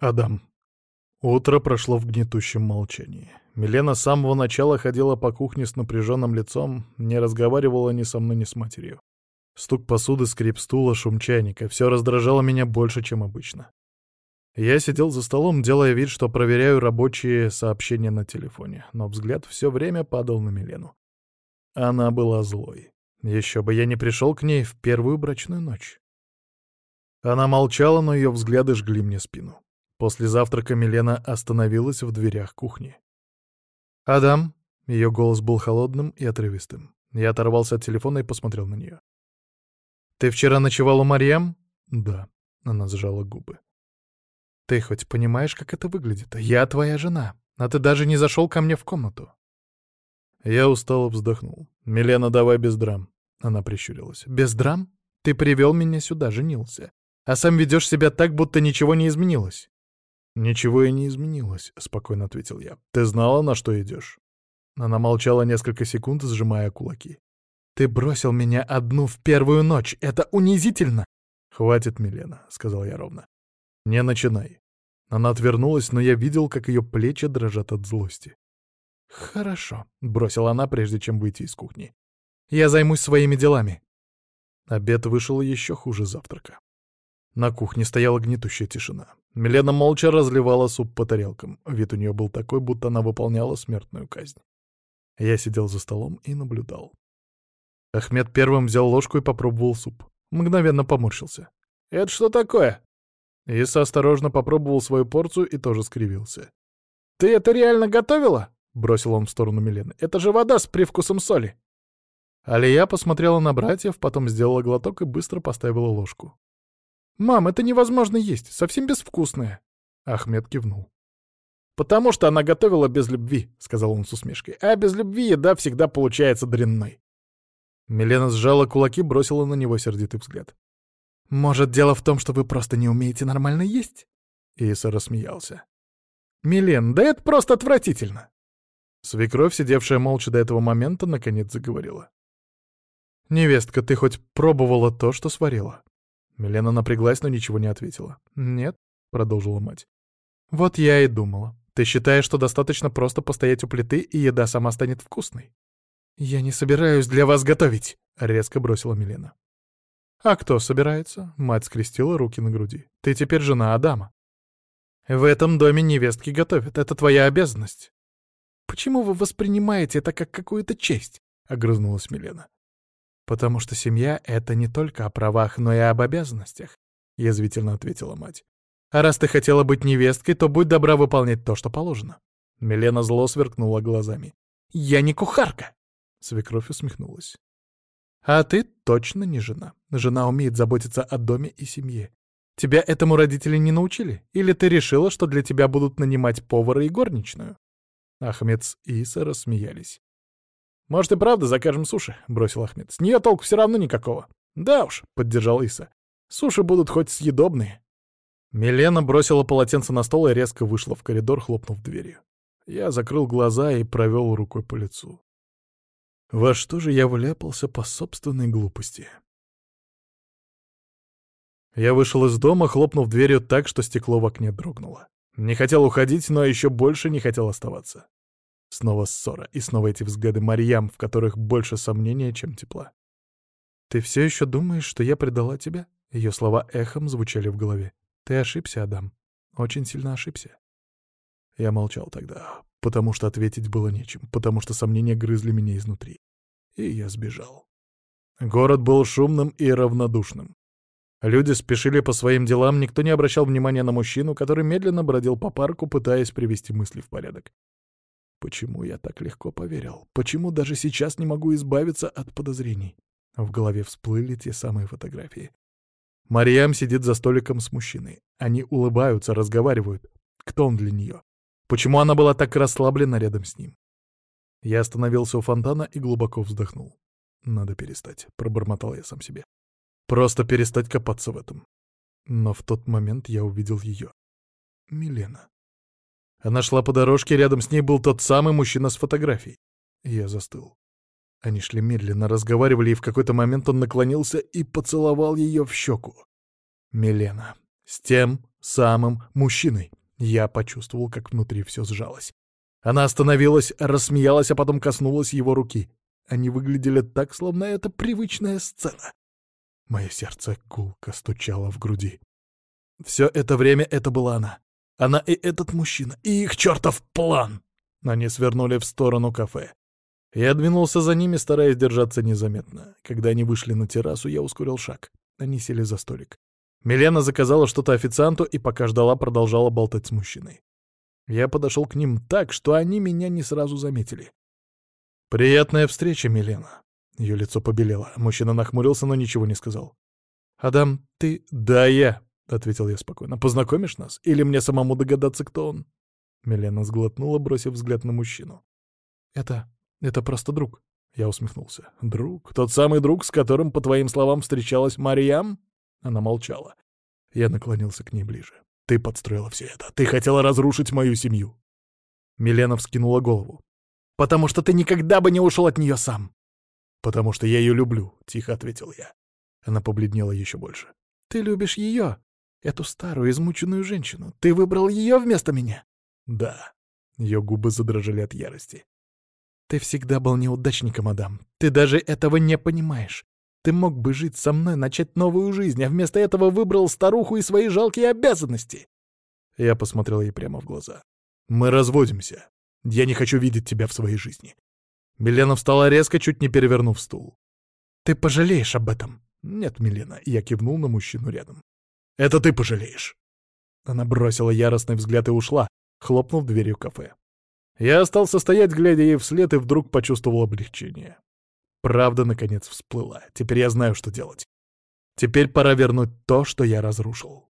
Адам. Утро прошло в гнетущем молчании. Милена с самого начала ходила по кухне с напряженным лицом, не разговаривала ни со мной, ни с матерью. Стук посуды, скрип стула, шум чайника — все раздражало меня больше, чем обычно. Я сидел за столом, делая вид, что проверяю рабочие сообщения на телефоне, но взгляд все время падал на Милену. Она была злой. Еще бы я не пришел к ней в первую брачную ночь. Она молчала, но ее взгляды жгли мне спину. После завтрака Милена остановилась в дверях кухни. «Адам!» — ее голос был холодным и отрывистым. Я оторвался от телефона и посмотрел на нее. «Ты вчера ночевал у Марьям?» «Да», — она сжала губы. «Ты хоть понимаешь, как это выглядит? Я твоя жена, а ты даже не зашел ко мне в комнату». Я устало вздохнул. «Милена, давай без драм». Она прищурилась. «Без драм? Ты привел меня сюда, женился. А сам ведешь себя так, будто ничего не изменилось». «Ничего и не изменилось», — спокойно ответил я. «Ты знала, на что идешь?» Она молчала несколько секунд, сжимая кулаки. «Ты бросил меня одну в первую ночь. Это унизительно!» «Хватит, Милена», — сказал я ровно. «Не начинай». Она отвернулась, но я видел, как ее плечи дрожат от злости. «Хорошо», — бросила она, прежде чем выйти из кухни. «Я займусь своими делами». Обед вышел еще хуже завтрака. На кухне стояла гнетущая тишина. Милена молча разливала суп по тарелкам. Вид у нее был такой, будто она выполняла смертную казнь. Я сидел за столом и наблюдал. Ахмед первым взял ложку и попробовал суп. Мгновенно поморщился. «Это что такое?» Иса осторожно попробовал свою порцию и тоже скривился. «Ты это реально готовила?» — бросил он в сторону Милены. «Это же вода с привкусом соли!» Алия посмотрела на братьев, потом сделала глоток и быстро поставила ложку. «Мам, это невозможно есть, совсем безвкусное!» Ахмед кивнул. «Потому что она готовила без любви», — сказал он с усмешкой. «А без любви еда всегда получается дрянной». Милена сжала кулаки, бросила на него сердитый взгляд. «Может, дело в том, что вы просто не умеете нормально есть?» Иса рассмеялся. «Милен, да это просто отвратительно!» Свекровь, сидевшая молча до этого момента, наконец заговорила. «Невестка, ты хоть пробовала то, что сварила?» Милена напряглась, но ничего не ответила. «Нет», — продолжила мать. «Вот я и думала. Ты считаешь, что достаточно просто постоять у плиты, и еда сама станет вкусной?» «Я не собираюсь для вас готовить», — резко бросила Милена. «А кто собирается?» — мать скрестила руки на груди. «Ты теперь жена Адама. В этом доме невестки готовят. Это твоя обязанность». «Почему вы воспринимаете это как какую-то честь?» — огрызнулась Милена. «Потому что семья — это не только о правах, но и об обязанностях», — язвительно ответила мать. «А раз ты хотела быть невесткой, то будь добра выполнять то, что положено». Милена зло сверкнула глазами. «Я не кухарка!» — свекровь усмехнулась. «А ты точно не жена. Жена умеет заботиться о доме и семье. Тебя этому родители не научили? Или ты решила, что для тебя будут нанимать повара и горничную?» Ахмед с Иса рассмеялись. «Может, и правда закажем суши?» — бросил Ахмед. «С нее толку все равно никакого». «Да уж», — поддержал Иса. «Суши будут хоть съедобные». Милена бросила полотенце на стол и резко вышла в коридор, хлопнув дверью. Я закрыл глаза и провел рукой по лицу. Во что же я вляпался по собственной глупости? Я вышел из дома, хлопнув дверью так, что стекло в окне дрогнуло. Не хотел уходить, но еще больше не хотел оставаться. Снова ссора, и снова эти взгляды Марьям, в которых больше сомнения, чем тепла. «Ты все еще думаешь, что я предала тебя?» Ее слова эхом звучали в голове. «Ты ошибся, Адам. Очень сильно ошибся». Я молчал тогда, потому что ответить было нечем, потому что сомнения грызли меня изнутри. И я сбежал. Город был шумным и равнодушным. Люди спешили по своим делам, никто не обращал внимания на мужчину, который медленно бродил по парку, пытаясь привести мысли в порядок. Почему я так легко поверил? Почему даже сейчас не могу избавиться от подозрений? В голове всплыли те самые фотографии. Марьям сидит за столиком с мужчиной. Они улыбаются, разговаривают. Кто он для нее? Почему она была так расслаблена рядом с ним? Я остановился у фонтана и глубоко вздохнул. «Надо перестать», — пробормотал я сам себе. «Просто перестать копаться в этом». Но в тот момент я увидел ее. Милена. Она шла по дорожке, рядом с ней был тот самый мужчина с фотографией. Я застыл. Они шли медленно, разговаривали, и в какой-то момент он наклонился и поцеловал ее в щеку. Милена. С тем самым мужчиной. Я почувствовал, как внутри все сжалось. Она остановилась, рассмеялась, а потом коснулась его руки. Они выглядели так, словно это привычная сцена. Мое сердце гулко стучало в груди. Все это время это была она. Она и этот мужчина, и их чертов план. Они свернули в сторону кафе. Я двинулся за ними, стараясь держаться незаметно. Когда они вышли на террасу, я ускорил шаг. Они сели за столик. Милена заказала что-то официанту и, пока ждала, продолжала болтать с мужчиной. Я подошел к ним так, что они меня не сразу заметили. «Приятная встреча, Милена». Ее лицо побелело. Мужчина нахмурился, но ничего не сказал. «Адам, ты...» «Да, я», — ответил я спокойно. «Познакомишь нас? Или мне самому догадаться, кто он?» Милена сглотнула, бросив взгляд на мужчину. «Это просто друг». Я усмехнулся. «Друг? Тот самый друг, с которым, по твоим словам, встречалась Марьям?» Она молчала. Я наклонился к ней ближе. «Ты подстроила все это. Ты хотела разрушить мою семью». Милена вскинула голову. «Потому что ты никогда бы не ушел от нее сам». «Потому что я ее люблю», — тихо ответил я. Она побледнела еще больше. «Ты любишь ее, эту старую, измученную женщину. Ты выбрал ее вместо меня?» «Да». Ее губы задрожали от ярости. «Ты всегда был неудачником, Адам. Ты даже этого не понимаешь. Ты мог бы жить со мной, начать новую жизнь, а вместо этого выбрал старуху и свои жалкие обязанности». Я посмотрел ей прямо в глаза. «Мы разводимся. Я не хочу видеть тебя в своей жизни». Милена встала резко, чуть не перевернув стул. «Ты пожалеешь об этом?» «Нет, Милена», — я кивнул на мужчину рядом. «Это ты пожалеешь». Она бросила яростный взгляд и ушла, хлопнув дверью кафе. Я остался стоять, глядя ей вслед, и вдруг почувствовал облегчение. Правда, наконец, всплыла. Теперь я знаю, что делать. Теперь пора вернуть то, что я разрушил.